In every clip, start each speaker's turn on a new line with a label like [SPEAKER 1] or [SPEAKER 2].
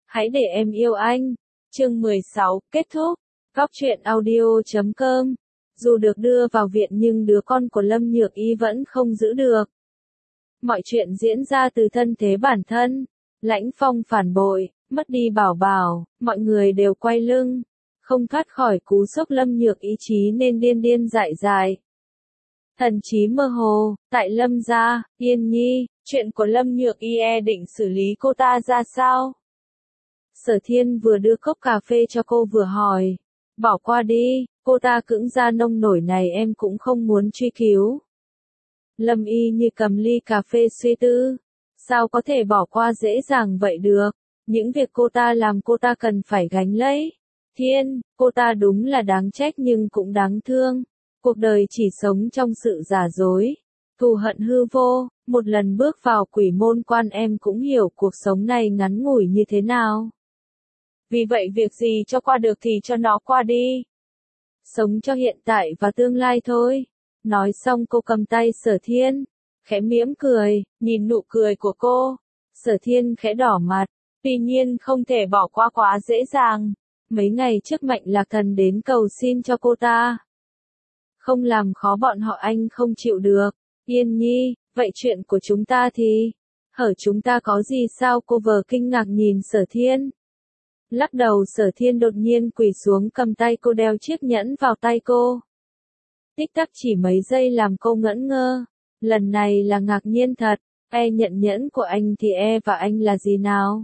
[SPEAKER 1] Hãy để em yêu anh. Chương 16, kết thúc. Góc truyện audio.com. Dù được đưa vào viện nhưng đứa con của Lâm Nhược Y vẫn không giữ được. Mọi chuyện diễn ra từ thân thế bản thân. Lãnh Phong phản bội, mất đi Bảo Bảo, mọi người đều quay lưng. Không thoát khỏi cú sốc Lâm Nhược ý chí nên điên điên dại dại. Thần trí mơ hồ, tại Lâm gia, Yên Nhi, chuyện của Lâm Nhược Y định xử lý cô ta ra sao? Sở Thiên vừa đưa cốc cà phê cho cô vừa hỏi. Bỏ qua đi, cô ta cưỡng ra nông nổi này em cũng không muốn truy cứu. Lâm Y như cầm ly cà phê suy tư. Sao có thể bỏ qua dễ dàng vậy được? Những việc cô ta làm cô ta cần phải gánh lấy. Thiên, cô ta đúng là đáng trách nhưng cũng đáng thương. Cuộc đời chỉ sống trong sự giả dối. Thù hận hư vô, một lần bước vào quỷ môn quan em cũng hiểu cuộc sống này ngắn ngủi như thế nào. Vì vậy việc gì cho qua được thì cho nó qua đi. Sống cho hiện tại và tương lai thôi. Nói xong cô cầm tay Sở Thiên, khẽ mỉm cười, nhìn nụ cười của cô. Sở Thiên khẽ đỏ mặt, tuy nhiên không thể bỏ qua quá dễ dàng. Mấy ngày trước Mạnh Lạc Thần đến cầu xin cho cô ta. Không làm khó bọn họ anh không chịu được. Yên Nhi, vậy chuyện của chúng ta thì? Hở chúng ta có gì sao? Cô vờ kinh ngạc nhìn Sở Thiên. Lắc đầu Sở Thiên đột nhiên quỳ xuống cầm tay cô đeo chiếc nhẫn vào tay cô. Tích tắc chỉ mấy giây làm cô ngẩn ngơ. Lần này là ngạc nhiên thật. Nhận nhẫn của anh thì và anh là gì nào?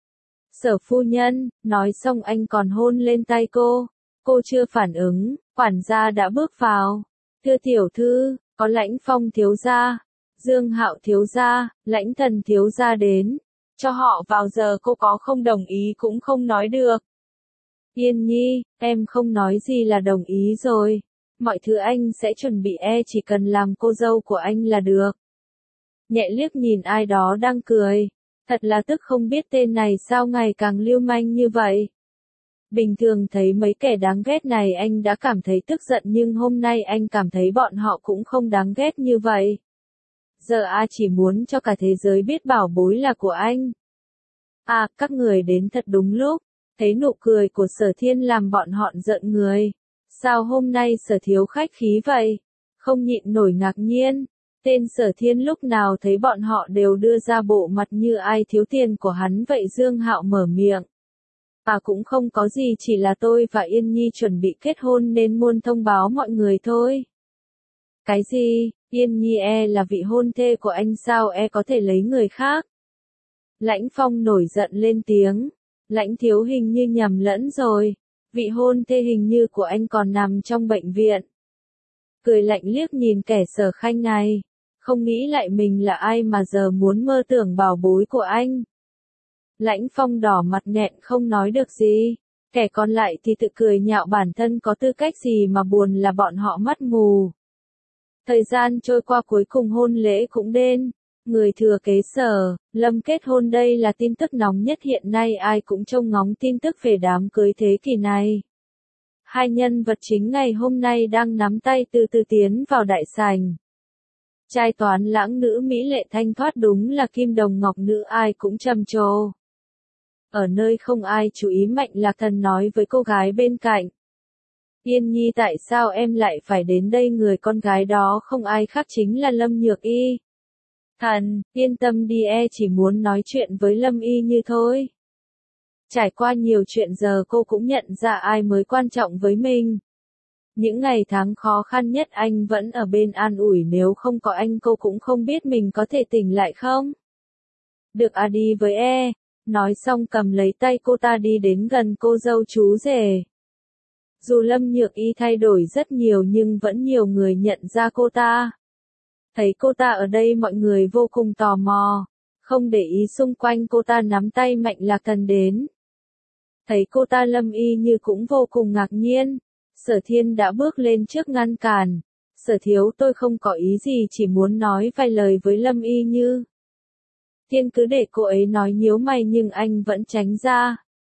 [SPEAKER 1] Sở phu nhân, nói xong anh còn hôn lên tay cô. Cô chưa phản ứng, quản gia đã bước vào. Thưa tiểu thư, có Lãnh Phong thiếu gia, Dương Hạo thiếu gia, Lãnh Thần thiếu gia đến. Cho họ vào giờ cô có không đồng ý cũng không nói được. Yên Nhi, em không nói gì là đồng ý rồi. Mọi thứ anh sẽ chuẩn bị chỉ cần làm cô dâu của anh là được. Nhẹ liếc nhìn ai đó đang cười. Thật là tức không biết tên này sao ngày càng lưu manh như vậy. Bình thường thấy mấy kẻ đáng ghét này anh đã cảm thấy tức giận nhưng hôm nay anh cảm thấy bọn họ cũng không đáng ghét như vậy. Giờ chỉ muốn cho cả thế giới biết bảo bối là của anh. Các người đến thật đúng lúc. Thấy nụ cười của Sở Thiên làm bọn họ giận người. Sao hôm nay Sở thiếu khách khí vậy? Không nhịn nổi ngạc nhiên. Tên Sở Thiên lúc nào thấy bọn họ đều đưa ra bộ mặt như ai thiếu tiền của hắn vậy. Dương Hạo mở miệng. Cũng không có gì, chỉ là tôi và Yên Nhi chuẩn bị kết hôn nên muốn thông báo mọi người thôi. Cái gì? Yên Nhi là vị hôn thê của anh sao có thể lấy người khác? Lãnh Phong nổi giận lên tiếng. Lãnh thiếu hình như nhầm lẫn rồi. Vị hôn thê hình như của anh còn nằm trong bệnh viện. Cười lạnh liếc nhìn kẻ Sở Khanh này. Không nghĩ lại mình là ai mà giờ muốn mơ tưởng bảo bối của anh. Lãnh Phong đỏ mặt nghẹn không nói được gì. Kẻ còn lại thì tự cười nhạo bản thân có tư cách gì mà buồn là bọn họ mắt mù. Thời gian trôi qua cuối cùng hôn lễ cũng đến. Người thừa kế Sở, Lâm kết hôn đây là tin tức nóng nhất hiện nay ai cũng trông ngóng tin tức về đám cưới thế kỷ này. Hai nhân vật chính ngày hôm nay đang nắm tay từ từ tiến vào đại sảnh. Trai toán lãng nữ mỹ lệ thanh thoát đúng là kim đồng ngọc nữ ai cũng trầm trồ. Ở nơi không ai chú ý Mạnh Lạc Thần nói với cô gái bên cạnh. Yên Nhi tại sao em lại phải đến đây? Người con gái đó không ai khác chính là Lâm Nhược Y. Thần, yên tâm đi chỉ muốn nói chuyện với Lâm Y như thôi. Trải qua nhiều chuyện giờ cô cũng nhận ra ai mới quan trọng với mình. Những ngày tháng khó khăn nhất anh vẫn ở bên an ủi, nếu không có anh cô cũng không biết mình có thể tỉnh lại không. Được đi với Nói xong cầm lấy tay cô ta đi đến gần cô dâu chú rể. Dù Lâm Nhược Y thay đổi rất nhiều nhưng vẫn nhiều người nhận ra cô ta. Thấy cô ta ở đây mọi người vô cùng tò mò. Không để ý xung quanh cô ta nắm tay Mạnh Lạc Thần đến. Thấy cô ta Lâm Y như cũng vô cùng ngạc nhiên. Sở Thiên đã bước lên trước ngăn cản. Sở thiếu tôi không có ý gì, chỉ muốn nói vài lời với Lâm Y như. Thiên cứ để cô ấy nói, nhíu mày nhưng anh vẫn tránh ra.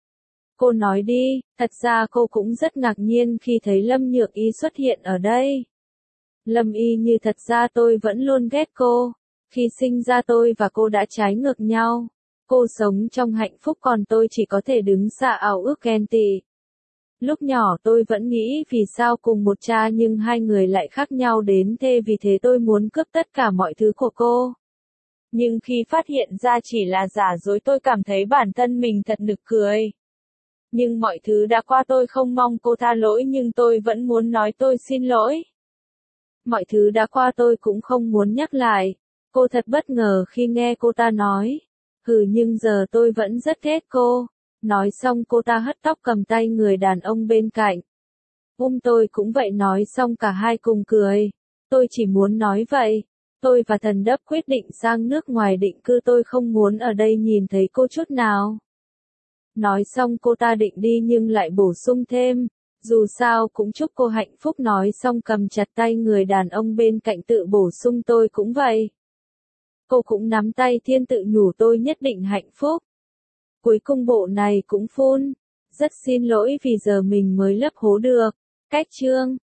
[SPEAKER 1] Cô nói đi, thật ra cô cũng rất ngạc nhiên khi thấy Lâm Nhược Y xuất hiện ở đây. Lâm Y như thật ra tôi vẫn luôn ghét cô. Khi sinh ra tôi và cô đã trái ngược nhau. Cô sống trong hạnh phúc còn tôi chỉ có thể đứng xa ao ước ghen tị. Lúc nhỏ tôi vẫn nghĩ vì sao cùng một cha nhưng hai người lại khác nhau đến thế, vì thế tôi muốn cướp tất cả mọi thứ của cô. Nhưng khi phát hiện ra chỉ là giả dối, tôi cảm thấy bản thân mình thật nực cười. Nhưng mọi thứ đã qua, tôi không mong cô tha lỗi nhưng tôi vẫn muốn nói tôi xin lỗi. Mọi thứ đã qua tôi cũng không muốn nhắc lại. Cô thật bất ngờ khi nghe cô ta nói. Nhưng giờ tôi vẫn rất ghét cô. Nói xong cô ta hất tóc cầm tay người đàn ông bên cạnh. Tôi cũng vậy, nói xong cả hai cùng cười. Tôi chỉ muốn nói vậy. Tôi và Thần Đấp quyết định sang nước ngoài định cư, tôi không muốn ở đây nhìn thấy cô chút nào. Nói xong cô ta định đi nhưng lại bổ sung thêm. Dù sao cũng chúc cô hạnh phúc, nói xong cầm chặt tay người đàn ông bên cạnh tự bổ sung tôi cũng vậy. Cô cũng nắm tay Thiên tự nhủ tôi nhất định hạnh phúc. Cuối cùng bộ này cũng phun. Rất xin lỗi vì giờ mình mới lấp hố được. Cách chương